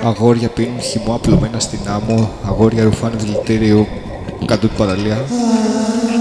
Αγόρια πίνουν χυμό απλωμένα στην άμμο, αγόρια ρουφάνε δηλητήριο κάτω την παραλία.